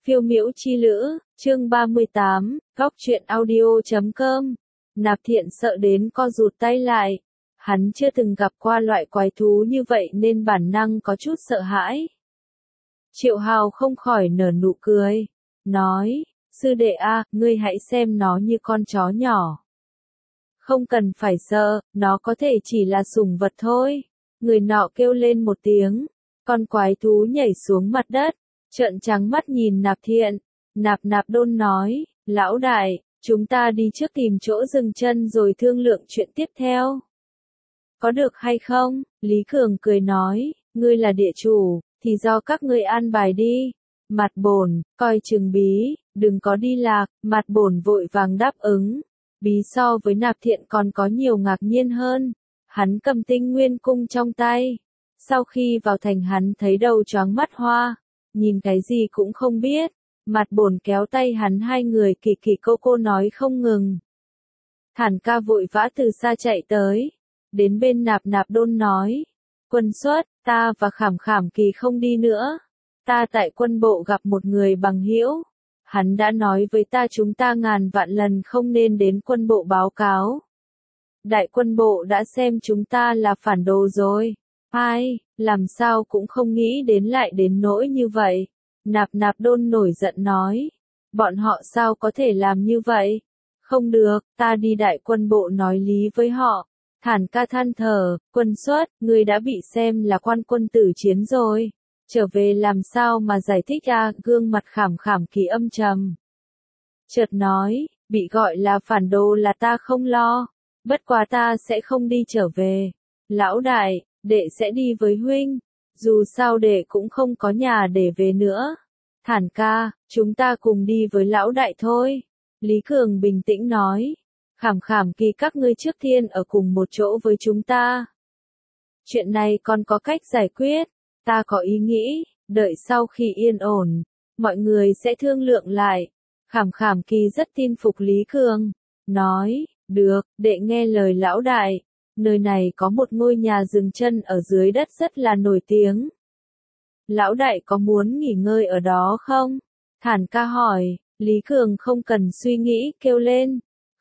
Phiêu miễu chi lữ, chương 38, góc truyện audio.com. Nạp Thiện sợ đến co rụt tay lại. Hắn chưa từng gặp qua loại quái thú như vậy nên bản năng có chút sợ hãi. Triệu Hào không khỏi nở nụ cười. Nói, sư đệ a, ngươi hãy xem nó như con chó nhỏ. Không cần phải sợ, nó có thể chỉ là sủng vật thôi. Người nọ kêu lên một tiếng. Con quái thú nhảy xuống mặt đất. Trợn trắng mắt nhìn Nạp Thiện. Nạp Đôn nói, lão đại, chúng ta đi trước tìm chỗ dừng chân rồi thương lượng chuyện tiếp theo. Có được hay không? Lý Cường cười nói, ngươi là địa chủ, thì do các ngươi an bài đi. Mặt Bổn, coi chừng Bí, đừng có đi lạc. Mặt Bổn vội vàng đáp ứng. Bí so với Nạp Thiện còn có nhiều ngạc nhiên hơn. Hắn cầm Tinh Nguyên Cung trong tay. Sau khi vào thành hắn thấy đầu choáng mắt hoa. Nhìn cái gì cũng không biết. Mặt Bổn kéo tay hắn, hai người kỳ kỳ cô nói không ngừng. Thản ca vội vã từ xa chạy tới. Đến bên Nạp Đôn nói. Quân xuất, ta và Khảm Kỳ không đi nữa. Ta tại quân bộ gặp một người bằng hữu. Hắn đã nói với ta chúng ta ngàn vạn lần không nên đến quân bộ báo cáo. Đại quân bộ đã xem chúng ta là phản đồ rồi. Ai, làm sao cũng không nghĩ đến lại đến nỗi như vậy. Nạp Đôn nổi giận nói. Bọn họ sao có thể làm như vậy? Không được, ta đi đại quân bộ nói lý với họ. Thản ca than thở, quân xuất, ngươi đã bị xem là quan quân tử chiến rồi. Trở về làm sao mà giải thích à? Gương mặt Khảm Kỳ âm trầm. Chợt nói, bị gọi là phản đồ là ta không lo. Bất quá ta sẽ không đi trở về. Lão đại, đệ sẽ đi với huynh. Dù sao đệ cũng không có nhà để về nữa. Thản ca, chúng ta cùng đi với lão đại thôi. Lý Cường bình tĩnh nói. Khảm Kỳ các ngươi trước tiên ở cùng một chỗ với chúng ta. Chuyện này còn có cách giải quyết. Ta có ý nghĩ, đợi sau khi yên ổn, mọi người sẽ thương lượng lại. Khảm Kỳ rất tin phục Lý Cường. Nói, được, đệ nghe lời lão đại. Nơi này có một ngôi nhà dừng chân ở dưới đất rất là nổi tiếng. Lão đại có muốn nghỉ ngơi ở đó không? Thản ca hỏi. Lý Cường không cần suy nghĩ, kêu lên.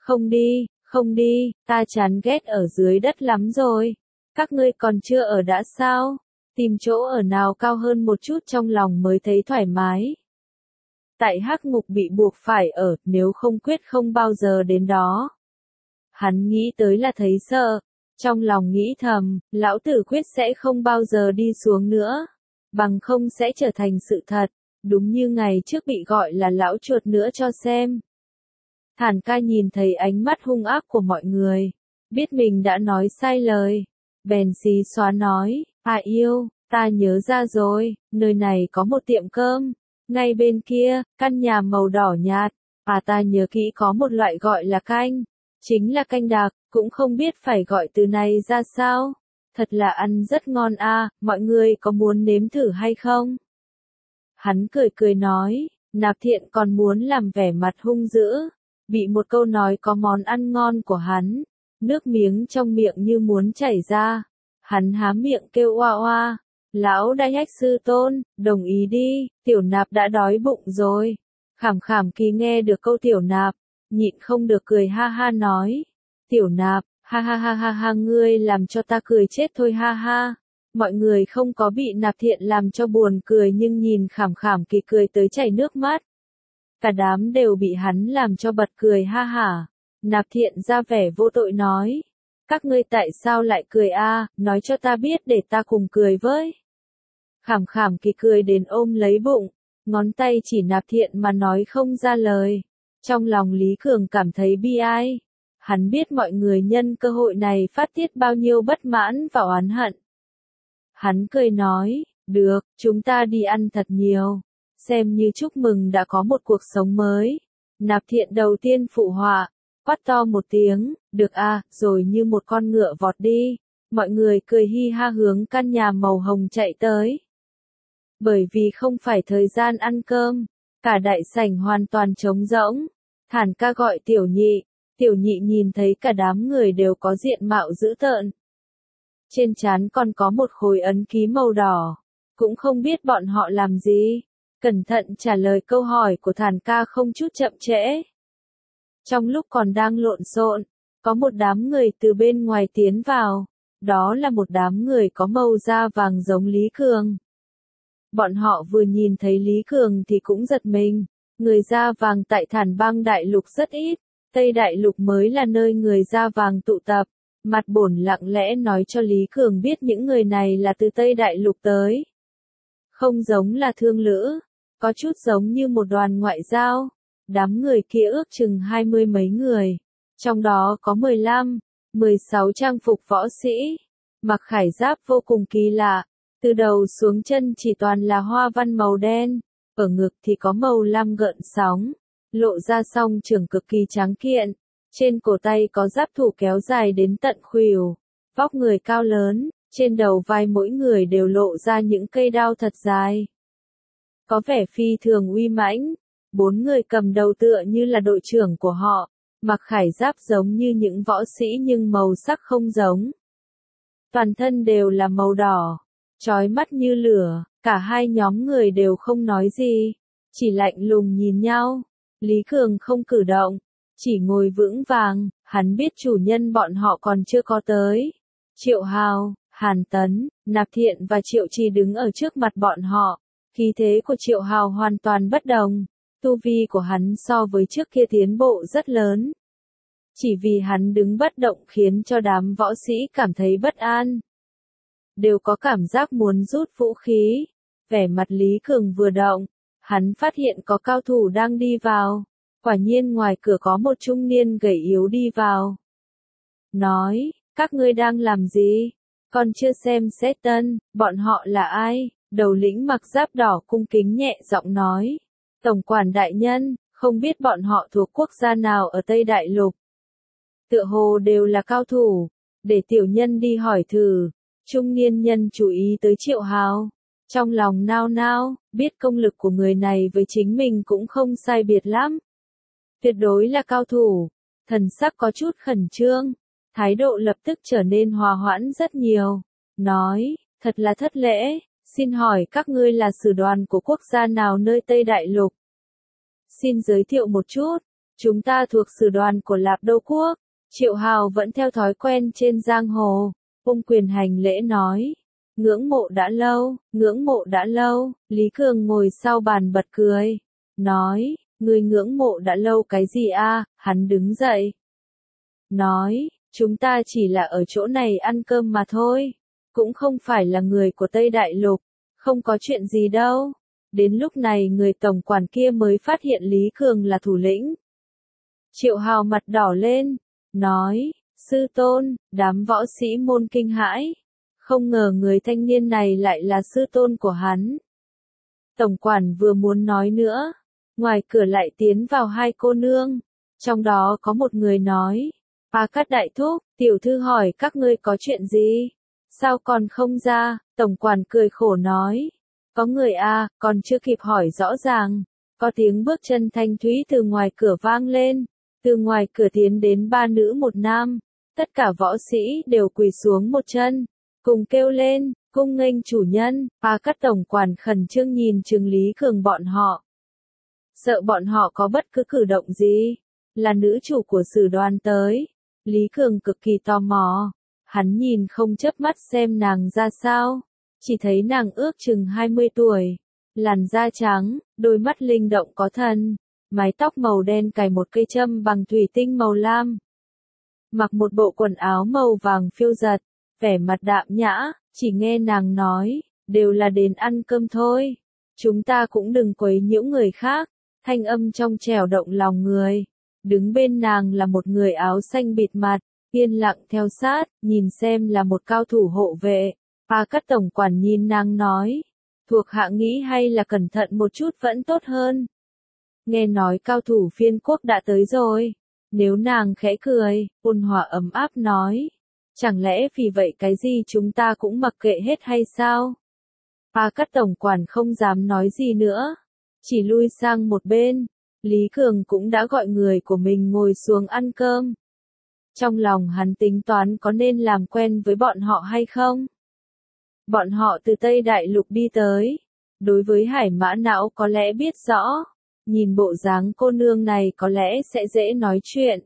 Không đi, ta chán ghét ở dưới đất lắm rồi. Các ngươi còn chưa ở đã sao? Tìm chỗ ở nào cao hơn một chút trong lòng mới thấy thoải mái. Tại Hắc Ngục bị buộc phải ở, nếu không quyết không bao giờ đến đó. Hắn nghĩ tới là thấy sợ. Trong lòng nghĩ thầm, lão tử quyết sẽ không bao giờ đi xuống nữa. Bằng không sẽ trở thành sự thật. Đúng như ngày trước bị gọi là lão chuột nữa cho xem. Thản ca nhìn thấy ánh mắt hung ác của mọi người. Biết mình đã nói sai lời. Bèn xí xóa nói, yêu, ta nhớ ra rồi, nơi này có một tiệm cơm. Ngay bên kia, căn nhà màu đỏ nhạt. Ta nhớ kỹ có một loại gọi là canh. Chính là canh đặc, cũng không biết phải gọi từ này ra sao. Thật là ăn rất ngon mọi người có muốn nếm thử hay không? Hắn cười nói, Nạp Thiện còn muốn làm vẻ mặt hung dữ. Bị một câu nói có món ăn ngon của hắn, nước miếng trong miệng như muốn chảy ra. Hắn há miệng kêu oa oa. Lão đại hách sư tôn, đồng ý đi, Tiểu Nạp đã đói bụng rồi. Khảm Kỳ nghe được câu Tiểu Nạp, nhịn không được cười ha ha nói. Tiểu Nạp, ha, ngươi làm cho ta cười chết thôi ha ha. Mọi người không có bị Nạp Thiện làm cho buồn cười nhưng nhìn Khảm Kỳ cười tới chảy nước mắt. Cả đám đều bị hắn làm cho bật cười ha hả. Nạp Thiện ra vẻ vô tội nói. Các ngươi tại sao lại cười nói cho ta biết để ta cùng cười với. Khảm Kỳ cười đến ôm lấy bụng, ngón tay chỉ Nạp Thiện mà nói không ra lời. Trong lòng Lý Cường cảm thấy bi ai. Hắn biết mọi người nhân cơ hội này phát tiết bao nhiêu bất mãn và oán hận. Hắn cười nói, được, chúng ta đi ăn thật nhiều. Xem như chúc mừng đã có một cuộc sống mới. Nạp Thiện đầu tiên phụ họa, quát to một tiếng, được rồi như một con ngựa vọt đi. Mọi người cười hi ha hướng căn nhà màu hồng chạy tới. Bởi vì không phải thời gian ăn cơm, cả đại sảnh hoàn toàn trống rỗng. Thản ca gọi Tiểu Nhị nhìn thấy cả đám người đều có diện mạo dữ tợn. Trên trán còn có một khối ấn ký màu đỏ, cũng không biết bọn họ làm gì. cẩn thận trả lời câu hỏi của Thản ca không chút chậm trễ. Trong lúc còn đang lộn xộn, có một đám người từ bên ngoài tiến vào, đó là một đám người có màu da vàng giống Lý Cường. Bọn họ vừa nhìn thấy Lý Cường thì cũng giật mình, người da vàng tại Thản Bang Đại Lục rất ít, Tây Đại Lục mới là nơi người da vàng tụ tập. Mặt bổn lặng lẽ nói cho Lý Cường biết những người này là từ Tây Đại Lục tới. Không giống là thương lữ, có chút giống như một đoàn ngoại giao. Đám người kia ước chừng 20 mấy người, trong đó có 15, 16 trang phục võ sĩ, mặc khải giáp vô cùng kỳ lạ, từ đầu xuống chân chỉ toàn là hoa văn màu đen, ở ngực thì có màu lam gợn sóng, lộ ra song trưởng cực kỳ tráng kiện, trên cổ tay có giáp thủ kéo dài đến tận khuỷu, vóc người cao lớn, trên đầu vai mỗi người đều lộ ra những cây đao thật dài. Có vẻ phi thường uy mãnh. 4 người cầm đầu tựa như là đội trưởng của họ, mặc khải giáp giống như những võ sĩ nhưng màu sắc không giống. Toàn thân đều là màu đỏ, chói mắt như lửa, cả hai nhóm người đều không nói gì, chỉ lạnh lùng nhìn nhau. Lý Cường không cử động, chỉ ngồi vững vàng, hắn biết chủ nhân bọn họ còn chưa có tới. Triệu Hào, Hàn Tấn, Nạp Thiện và Triệu Trì đứng ở trước mặt bọn họ, khí thế của Triệu Hào hoàn toàn bất đồng. Tu vi của hắn so với trước kia tiến bộ rất lớn. Chỉ vì hắn đứng bất động khiến cho đám võ sĩ cảm thấy bất an. Đều có cảm giác muốn rút vũ khí. Vẻ mặt Lý Cường vừa động, hắn phát hiện có cao thủ đang đi vào. Quả nhiên ngoài cửa có một trung niên gầy yếu đi vào. Nói, các ngươi đang làm gì? Còn chưa xem xét tân, bọn họ là ai? Đầu lĩnh mặc giáp đỏ cung kính nhẹ giọng nói. Tổng quản đại nhân, không biết bọn họ thuộc quốc gia nào ở Tây Đại Lục. Tựa hồ đều là cao thủ, để tiểu nhân đi hỏi thử. Trung niên nhân chú ý tới Triệu Hào. Trong lòng nao nao, biết công lực của người này với chính mình cũng không sai biệt lắm. Tuyệt đối là cao thủ, thần sắc có chút khẩn trương, thái độ lập tức trở nên hòa hoãn rất nhiều. Nói, thật là thất lễ. Xin hỏi các ngươi là sử đoàn của quốc gia nào nơi Tây Đại Lục? Xin giới thiệu một chút, chúng ta thuộc sử đoàn của Lạp Đô Quốc. Triệu Hào vẫn theo thói quen trên giang hồ, ôm quyền hành lễ nói. Ngưỡng mộ đã lâu, Lý Cường ngồi sau bàn bật cười. Nói, ngươi ngưỡng mộ đã lâu cái gì a? Hắn đứng dậy. Nói, chúng ta chỉ là ở chỗ này ăn cơm mà thôi. Cũng không phải là người của Tây Đại Lục, không có chuyện gì đâu. Đến lúc này người tổng quản kia mới phát hiện Lý Cường là thủ lĩnh. Triệu Hào mặt đỏ lên, nói, sư tôn, đám võ sĩ môn kinh hãi. Không ngờ người thanh niên này lại là sư tôn của hắn. Tổng quản vừa muốn nói nữa, ngoài cửa lại tiến vào hai cô nương. Trong đó có một người nói, Pa Cát đại thúc, tiểu thư hỏi các ngươi có chuyện gì? Sao còn không ra? Tổng quản cười khổ nói. Có người còn chưa kịp hỏi rõ ràng. Có tiếng bước chân thanh thúy từ ngoài cửa vang lên. Từ ngoài cửa tiến đến 3 nữ 1 nam. Tất cả võ sĩ đều quỳ xuống một chân. Cùng kêu lên, cung nghênh chủ nhân. Pa Cát tổng quản khẩn trương nhìn chừng Lý Cường bọn họ. Sợ bọn họ có bất cứ cử động gì. Là nữ chủ của sử đoàn tới. Lý Cường cực kỳ tò mò. Hắn nhìn không chớp mắt xem nàng ra sao. Chỉ thấy nàng ước chừng 20 tuổi. Làn da trắng, đôi mắt linh động có thần. Mái tóc màu đen cài một cây châm bằng thủy tinh màu lam. Mặc một bộ quần áo màu vàng phiêu giật. Vẻ mặt đạm nhã, chỉ nghe nàng nói, đều là đến ăn cơm thôi. Chúng ta cũng đừng quấy nhiễu người khác. Thanh âm trong trẻo động lòng người. Đứng bên nàng là một người áo xanh bịt mặt. Yên lặng theo sát, nhìn xem là một cao thủ hộ vệ. Pa Cát tổng quản nhìn nàng nói. Thuộc hạ nghĩ hay là cẩn thận một chút vẫn tốt hơn. Nghe nói cao thủ phiên quốc đã tới rồi. Nếu nàng khẽ cười, ôn hòa ấm áp nói. Chẳng lẽ vì vậy cái gì chúng ta cũng mặc kệ hết hay sao? Pa Cát tổng quản không dám nói gì nữa. Chỉ lui sang một bên. Lý Cường cũng đã gọi người của mình ngồi xuống ăn cơm. Trong lòng hắn tính toán có nên làm quen với bọn họ hay không? Bọn họ từ Tây Đại Lục đi tới. Đối với Hải Mã Não có lẽ biết rõ, nhìn bộ dáng cô nương này có lẽ sẽ dễ nói chuyện.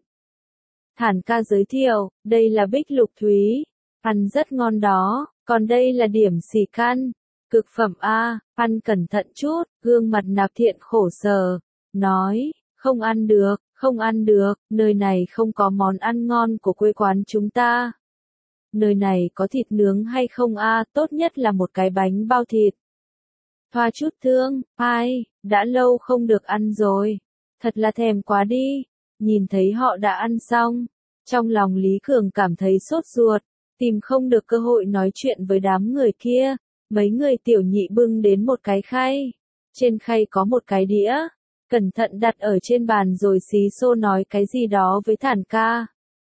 Thản ca giới thiệu, đây là Bích Lục Thúy, ăn rất ngon đó, còn đây là điểm xì căn, cực phẩm a, ăn cẩn thận chút, gương mặt Nạp Thiện khổ sở, nói, không ăn được, không ăn được, nơi này không có món ăn ngon của quê quán chúng ta. Nơi này có thịt nướng hay không a, tốt nhất là một cái bánh bao thịt. Thoa chút thương, ai, đã lâu không được ăn rồi, thật là thèm quá đi. Nhìn thấy họ đã ăn xong, trong lòng Lý Cường cảm thấy sốt ruột, tìm không được cơ hội nói chuyện với đám người kia. Mấy người tiểu nhị bưng đến một cái khay, trên khay có một cái đĩa, cẩn thận đặt ở trên bàn rồi xí xô nói cái gì đó với Thản ca.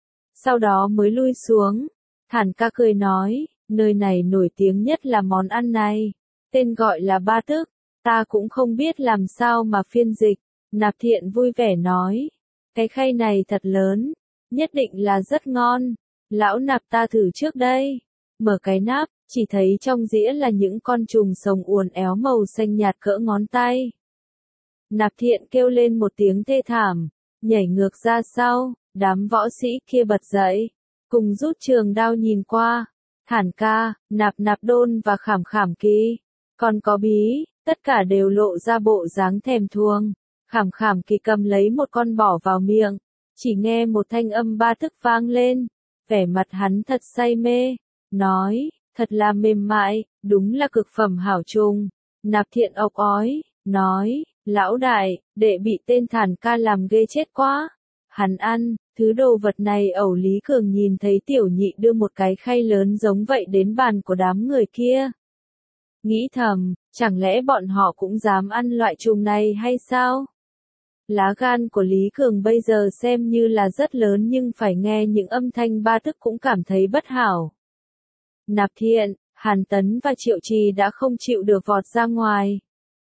Sau đó mới lui xuống, Thản ca cười nói, nơi này nổi tiếng nhất là món ăn này, tên gọi là ba tức, ta cũng không biết làm sao mà phiên dịch. Nạp Thiện vui vẻ nói, cái khay này thật lớn, nhất định là rất ngon, lão Nạp ta thử trước đây. Mở cái nắp, chỉ thấy trong dĩa là những con trùng sống uốn éo màu xanh nhạt cỡ ngón tay. Nạp Thiện kêu lên một tiếng thê thảm, nhảy ngược ra sau, đám võ sĩ kia bật dậy, cùng rút trường đao nhìn qua. Thản ca, Nạp Đôn và Khảm Khảm Kỳ, còn có Bí, tất cả đều lộ ra bộ dáng thèm thuồng. Khảm Khảm Kỳ cầm lấy một con bỏ vào miệng, chỉ nghe một thanh âm ba tức vang lên, vẻ mặt hắn thật say mê, nói, thật là mềm mại, đúng là cực phẩm hảo trùng. Nạp Thiện ọc ói, nói, lão đại, đệ bị tên Thản ca làm ghê chết quá. Hắn ăn, thứ đồ vật này. Ẩu Lý Cường nhìn thấy tiểu nhị đưa một cái khay lớn giống vậy đến bàn của đám người kia. Nghĩ thầm, chẳng lẽ bọn họ cũng dám ăn loại trùng này hay sao? Lá gan của Lý Cường bây giờ xem như là rất lớn nhưng phải nghe những âm thanh ba tức cũng cảm thấy bất hảo. Nạp Thiện, Hàn Tấn và Triệu Trì đã không chịu được vọt ra ngoài.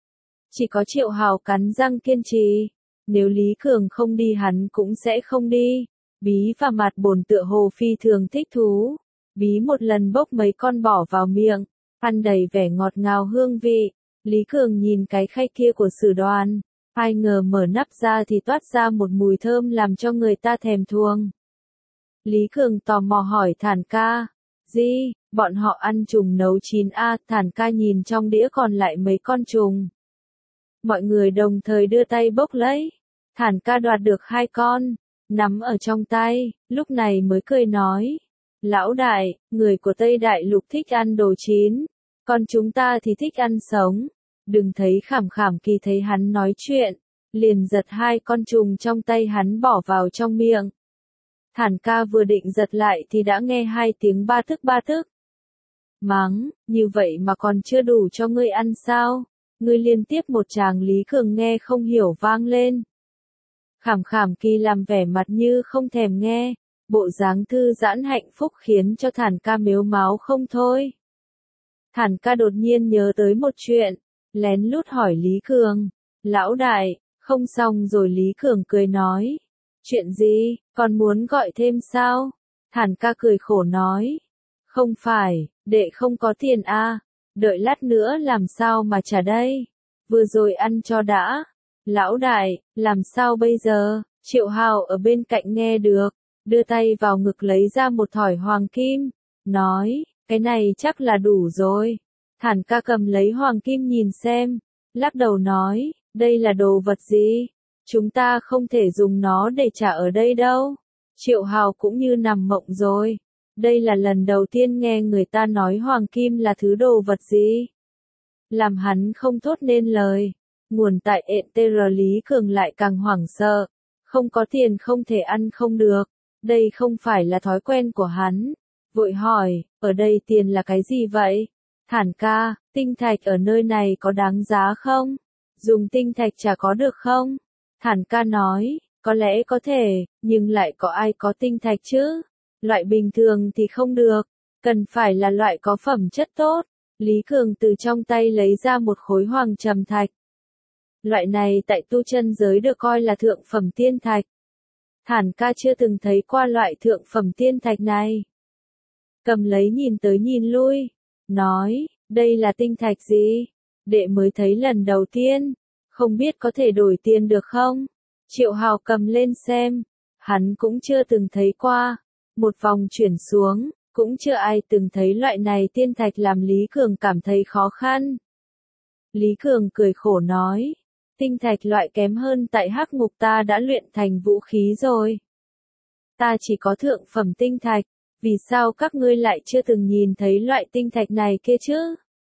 Chỉ có Triệu Hào cắn răng kiên trì. Nếu Lý Cường không đi hắn cũng sẽ không đi. Bí và Mạt Bồn tựa hồ phi thường thích thú. Bí một lần bốc mấy con bỏ vào miệng, ăn đầy vẻ ngọt ngào hương vị. Lý Cường nhìn cái khay kia của Sử Đoàn, ai ngờ mở nắp ra thì toát ra một mùi thơm làm cho người ta thèm thuồng. Lý Cường tò mò hỏi Thản ca, gì, bọn họ ăn trùng nấu chín a? Thản ca nhìn trong đĩa còn lại mấy con trùng. Mọi người đồng thời đưa tay bốc lấy. Thản ca đoạt được 2 con, nắm ở trong tay, lúc này mới cười nói. Lão đại, người của Tây Đại Lục thích ăn đồ chín, còn chúng ta thì thích ăn sống. Đừng thấy Khảm Khảm Kỳ thấy hắn nói chuyện, liền giật 2 con trùng trong tay hắn bỏ vào trong miệng. Thản ca vừa định giật lại thì đã nghe 2 tiếng ba tức. Mắng, như vậy mà còn chưa đủ cho ngươi ăn sao? Ngươi liên tiếp một tràng. Lý Cường nghe không hiểu vang lên. Khảm Khảm Kỳ làm vẻ mặt như không thèm nghe, bộ dáng thư giãn hạnh phúc khiến cho Thản ca mếu máo không thôi. Thản ca đột nhiên nhớ tới một chuyện, lén lút hỏi Lý Cường, lão đại, không xong rồi? Lý Cường cười nói, chuyện gì, còn muốn gọi thêm sao? Thản ca cười khổ nói, không phải, đệ không có tiền a, đợi lát nữa làm sao mà trả đây, vừa rồi ăn cho đã. Lão đại, làm sao bây giờ? Triệu Hào ở bên cạnh nghe được, đưa tay vào ngực lấy ra một thỏi hoàng kim, nói, cái này chắc là đủ rồi. Thản ca cầm lấy hoàng kim nhìn xem, lắc đầu nói, đây là đồ vật gì? Chúng ta không thể dùng nó để trả ở đây đâu. Triệu Hào cũng như nằm mộng rồi. Đây là lần đầu tiên nghe người ta nói hoàng kim là thứ đồ vật gì. Làm hắn không thốt nên lời. Nguồn tại ETR. Lý Cường lại càng hoảng sợ. Không có tiền không thể ăn không được. Đây không phải là thói quen của hắn. Vội hỏi, ở đây tiền là cái gì vậy? Thản ca, tinh thạch ở nơi này có đáng giá không? Dùng tinh thạch trả có được không? Thản ca nói, có lẽ có thể, nhưng lại có ai có tinh thạch chứ? Loại bình thường thì không được, cần phải là loại có phẩm chất tốt. Lý Cường từ trong tay lấy ra một khối hoàng trầm thạch. Loại này tại tu chân giới được coi là thượng phẩm tiên thạch. Thản ca chưa từng thấy qua loại thượng phẩm tiên thạch này. Cầm lấy nhìn tới nhìn lui, nói, đây là tinh thạch gì? đệ mới thấy lần đầu tiên, không biết có thể đổi tiền được không? Triệu Hào cầm lên xem, hắn cũng chưa từng thấy qua, một vòng chuyển xuống, cũng chưa ai từng thấy loại này tiên thạch làm Lý Cường cảm thấy khó khăn. Lý Cường cười khổ nói, tinh thạch loại kém hơn tại Hắc Ngục ta đã luyện thành vũ khí rồi. Ta chỉ có thượng phẩm tinh thạch, vì sao các ngươi lại chưa từng nhìn thấy loại tinh thạch này kia chứ?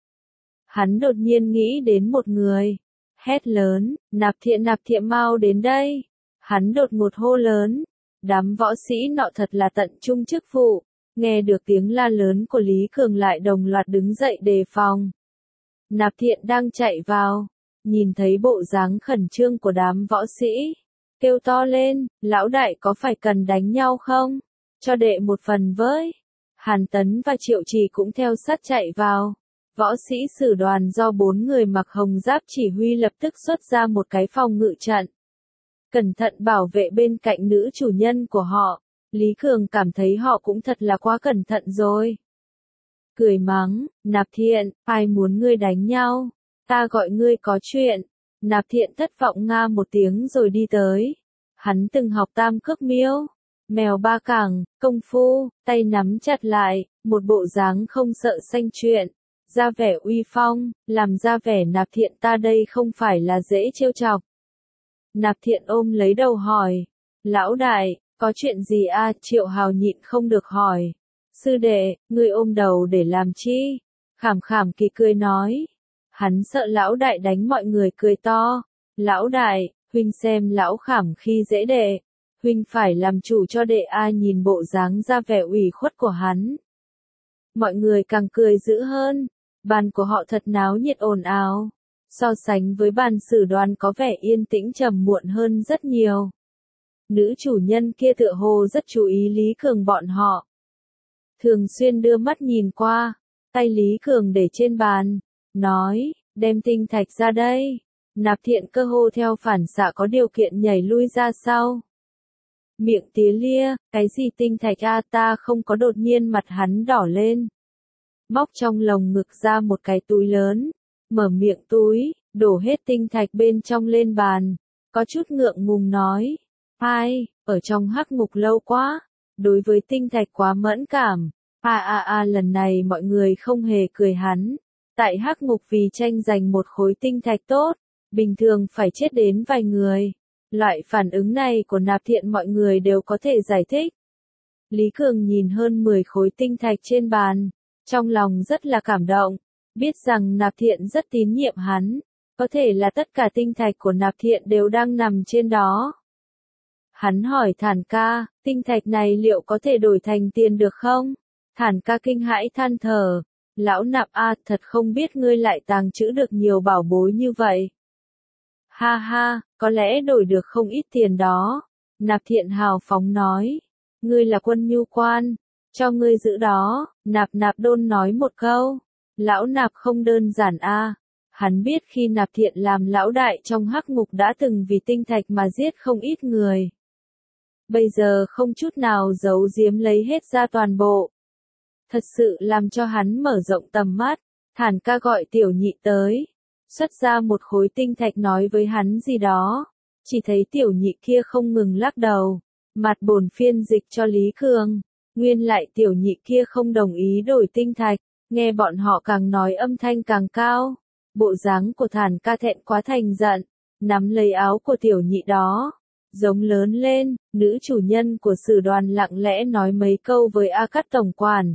Hắn đột nhiên nghĩ đến một người, hét lớn, nạp thiện mau đến đây. Hắn đột ngột hô lớn, đám võ sĩ nọ thật là tận trung chức vụ, nghe được tiếng la lớn của Lý Cường lại đồng loạt đứng dậy đề phòng. Nạp Thiện đang chạy vào, nhìn thấy bộ dáng khẩn trương của đám võ sĩ, kêu to lên, lão đại có phải cần đánh nhau không? Cho đệ một phần với. Hàn Tấn và Triệu Trì cũng theo sát chạy vào. Võ sĩ Sử đoàn do 4 người mặc hồng giáp chỉ huy lập tức xuất ra một cái phòng ngự trận. Cẩn thận bảo vệ bên cạnh nữ chủ nhân của họ. Lý Cường cảm thấy họ cũng thật là quá cẩn thận rồi. Cười mắng, Nạp Thiện, ai muốn ngươi đánh nhau? Ta gọi ngươi có chuyện. Nạp Thiện thất vọng nga một tiếng rồi đi tới. Hắn từng học tam cước miêu, mèo ba cẳng, công phu, tay nắm chặt lại, một bộ dáng không sợ xanh chuyện, ra vẻ uy phong, làm ra vẻ Nạp Thiện ta đây không phải là dễ trêu chọc. Nạp Thiện ôm lấy đầu hỏi, lão đại, có chuyện gì a? Triệu Hào nhịn không được hỏi. Sư đệ, ngươi ôm đầu để làm chi? Khảm khảm kỳ cười nói. Hắn sợ lão đại đánh mọi người cười to. Lão đại, huynh xem lão khảm khi dễ đệ. Huynh phải làm chủ cho đệ a. Nhìn bộ dáng ra vẻ ủy khuất của hắn. Mọi người càng cười dữ hơn. Bàn của họ thật náo nhiệt ồn ào. So sánh với bàn Sử đoàn có vẻ yên tĩnh trầm muộn hơn rất nhiều. Nữ chủ nhân kia tựa hồ rất chú ý Lý Cường bọn họ. Thường xuyên đưa mắt nhìn qua, tay Lý Cường để trên bàn, nói, đem tinh thạch ra đây. Nạp Thiện cơ hồ theo phản xạ có điều kiện nhảy lui ra sau. Miệng tía lia, cái gì tinh thạch a? Ta không có. Đột nhiên mặt hắn đỏ lên. Móc trong lồng ngực ra một cái túi lớn, mở miệng túi, đổ hết tinh thạch bên trong lên bàn, có chút ngượng ngùng nói, ai, ở trong Hắc Ngục lâu quá, đối với tinh thạch quá mẫn cảm. Lần này mọi người không hề cười hắn. Tại Hắc Ngục vì tranh giành một khối tinh thạch tốt, bình thường phải chết đến vài người. Loại phản ứng này của Nạp Thiện mọi người đều có thể giải thích. Lý Cường nhìn hơn 10 khối tinh thạch trên bàn, trong lòng rất là cảm động, biết rằng Nạp Thiện rất tín nhiệm hắn, có thể là tất cả tinh thạch của Nạp Thiện đều đang nằm trên đó. Hắn hỏi Thản ca, tinh thạch này liệu có thể đổi thành tiền được không? Thản ca kinh hãi than thở, lão Nạp a, thật không biết ngươi lại tàng trữ được nhiều bảo bối như vậy. Ha ha, có lẽ đổi được không ít tiền đó. Nạp Thiện hào phóng nói, ngươi là quân nhu quan, cho ngươi giữ đó. Nạp Đôn nói một câu, lão Nạp không đơn giản a. Hắn biết khi Nạp Thiện làm lão đại trong Hắc Ngục đã từng vì tinh thạch mà giết không ít người. Bây giờ không chút nào giấu giếm lấy hết ra toàn bộ. Thật sự làm cho hắn mở rộng tầm mắt. Thản ca gọi Tiểu Nhị tới, xuất ra một khối tinh thạch nói với hắn gì đó. Chỉ thấy Tiểu Nhị kia không ngừng lắc đầu, mặt bổn phiên dịch cho Lý Cường. Nguyên lại Tiểu Nhị kia không đồng ý đổi tinh thạch, nghe bọn họ càng nói âm thanh càng cao. Bộ dáng của Thản ca thẹn quá thành giận, nắm lấy áo của Tiểu Nhị đó, giống lớn lên. Nữ chủ nhân của Sử đoàn lặng lẽ nói mấy câu với A Cát tổng quản.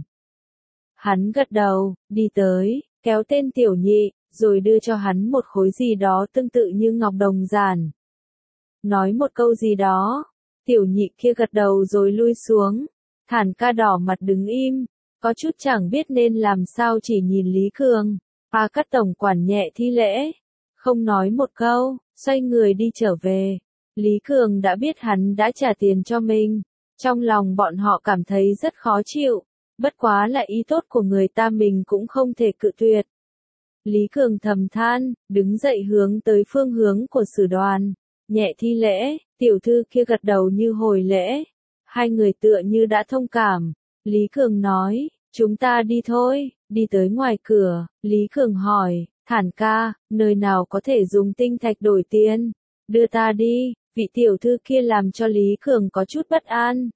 Hắn gật đầu, đi tới, kéo tên Tiểu Nhị, rồi đưa cho hắn một khối gì đó tương tự như ngọc đồng giản. Nói một câu gì đó, Tiểu Nhị kia gật đầu rồi lui xuống. Thản ca đỏ mặt đứng im, có chút chẳng biết nên làm sao, chỉ nhìn Lý Cường. A Cát tổng quản nhẹ thi lễ, không nói một câu, xoay người đi trở về. Lý Cường đã biết hắn đã trả tiền cho mình, trong lòng bọn họ cảm thấy rất khó chịu, bất quá là ý tốt của người ta mình cũng không thể cự tuyệt. Lý Cường thầm than, đứng dậy hướng tới phương hướng của Sử đoàn, nhẹ thi lễ. Tiểu thư kia gật đầu như hồi lễ, hai người tựa như đã thông cảm. Lý Cường nói, chúng ta đi thôi. Đi tới ngoài cửa, Lý Cường hỏi, Thản ca, nơi nào có thể dùng tinh thạch đổi tiền? Đưa ta đi, vị tiểu thư kia làm cho Lý Cường có chút bất an.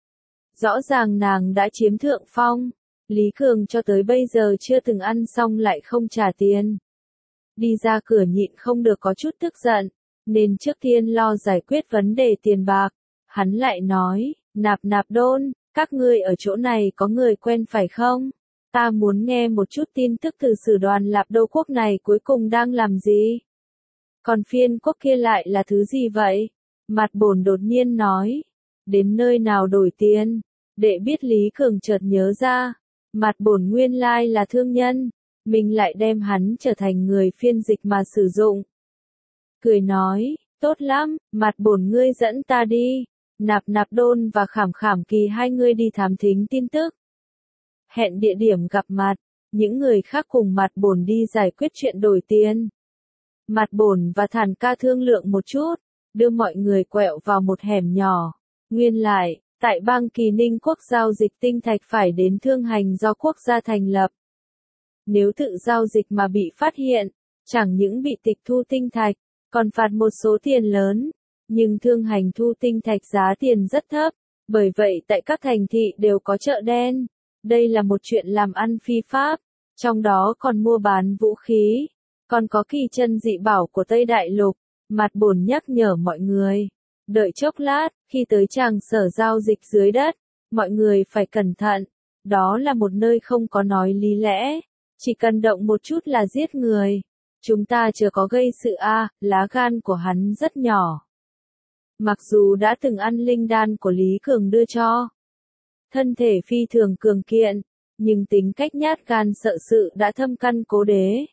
Rõ ràng nàng đã chiếm thượng phong. Lý Cường cho tới bây giờ chưa từng ăn xong lại không trả tiền. Đi ra cửa nhịn không được có chút tức giận, nên trước tiên lo giải quyết vấn đề tiền bạc. Hắn lại nói, Nạp Đôn, các ngươi ở chỗ này có người quen phải không? Ta muốn nghe một chút tin tức từ sử đoàn Lạp Đô quốc này cuối cùng đang làm gì? Còn phiên quốc kia lại là thứ gì vậy? Mặt bổn đột nhiên nói, đến nơi nào đổi tiền? Đệ biết Lý Cường chợt nhớ ra, mặt bổn nguyên lai là thương nhân, mình lại đem hắn trở thành người phiên dịch mà sử dụng. Cười nói, tốt lắm, mặt bổn ngươi dẫn ta đi, Nạp Đôn và Khảm Kỳ hai ngươi đi thám thính tin tức. Hẹn địa điểm gặp mặt, những người khác cùng mặt bổn đi giải quyết chuyện đổi tiền. Mặt bổn và Thản ca thương lượng một chút, đưa mọi người quẹo vào một hẻm nhỏ. Nguyên lại, tại bang Kỳ Ninh quốc giao dịch tinh thạch phải đến thương hành do quốc gia thành lập. Nếu tự giao dịch mà bị phát hiện, chẳng những bị tịch thu tinh thạch, còn phạt một số tiền lớn. Nhưng thương hành thu tinh thạch giá tiền rất thấp, bởi vậy tại các thành thị đều có chợ đen. Đây là một chuyện làm ăn phi pháp, trong đó còn mua bán vũ khí, còn có kỳ chân dị bảo của Tây Đại Lục. Mặt bổn nhắc nhở mọi người, đợi chốc lát, khi tới tràng sở giao dịch dưới đất, mọi người phải cẩn thận, đó là một nơi không có nói lý lẽ, chỉ cần động một chút là giết người. Chúng ta chưa có gây sự lá gan của hắn rất nhỏ. Mặc dù đã từng ăn linh đan của Lý Cường đưa cho, thân thể phi thường cường kiện, nhưng tính cách nhát gan sợ sự đã thâm căn cố đế.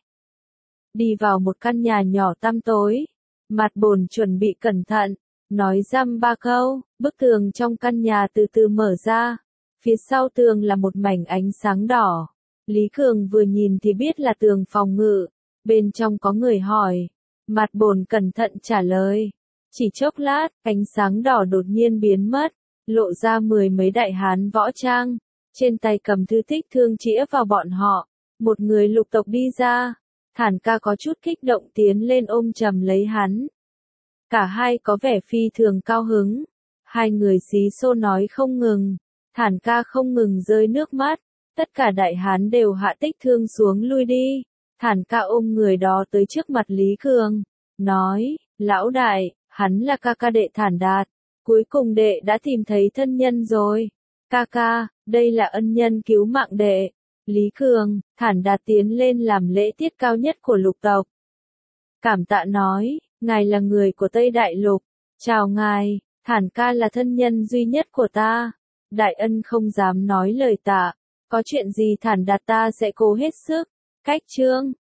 Đi vào một căn nhà nhỏ tăm tối, mặt bổn chuẩn bị cẩn thận, nói dăm ba câu, bức tường trong căn nhà từ từ mở ra, phía sau tường là một mảnh ánh sáng đỏ. Lý Cường vừa nhìn thì biết là tường phòng ngự, bên trong có người hỏi, mặt bổn cẩn thận trả lời. Chỉ chốc lát, ánh sáng đỏ đột nhiên biến mất, lộ ra 10 mấy đại hán võ trang, trên tay cầm thư thích thương chĩa vào bọn họ. Một người lục tộc đi ra, Thản ca có chút kích động tiến lên ôm chầm lấy hắn. Cả hai có vẻ phi thường cao hứng, hai người xí xô nói không ngừng, Thản ca không ngừng rơi nước mắt, tất cả đại hán đều hạ tích thương xuống lui đi. Thản ca ôm người đó tới trước mặt Lý Cường, nói, lão đại, hắn là ca ca đệ Thản Đạt, cuối cùng đệ đã tìm thấy thân nhân rồi. Ca ca, đây là ân nhân cứu mạng đệ. Lý Cường, Thản Đạt tiến lên làm lễ tiết cao nhất của lục tộc. Cảm tạ nói, ngài là người của Tây Đại Lục, chào ngài, Thản ca là thân nhân duy nhất của ta. Đại ân không dám nói lời tạ, có chuyện gì Thản Đạt ta sẽ cố hết sức. Cách chương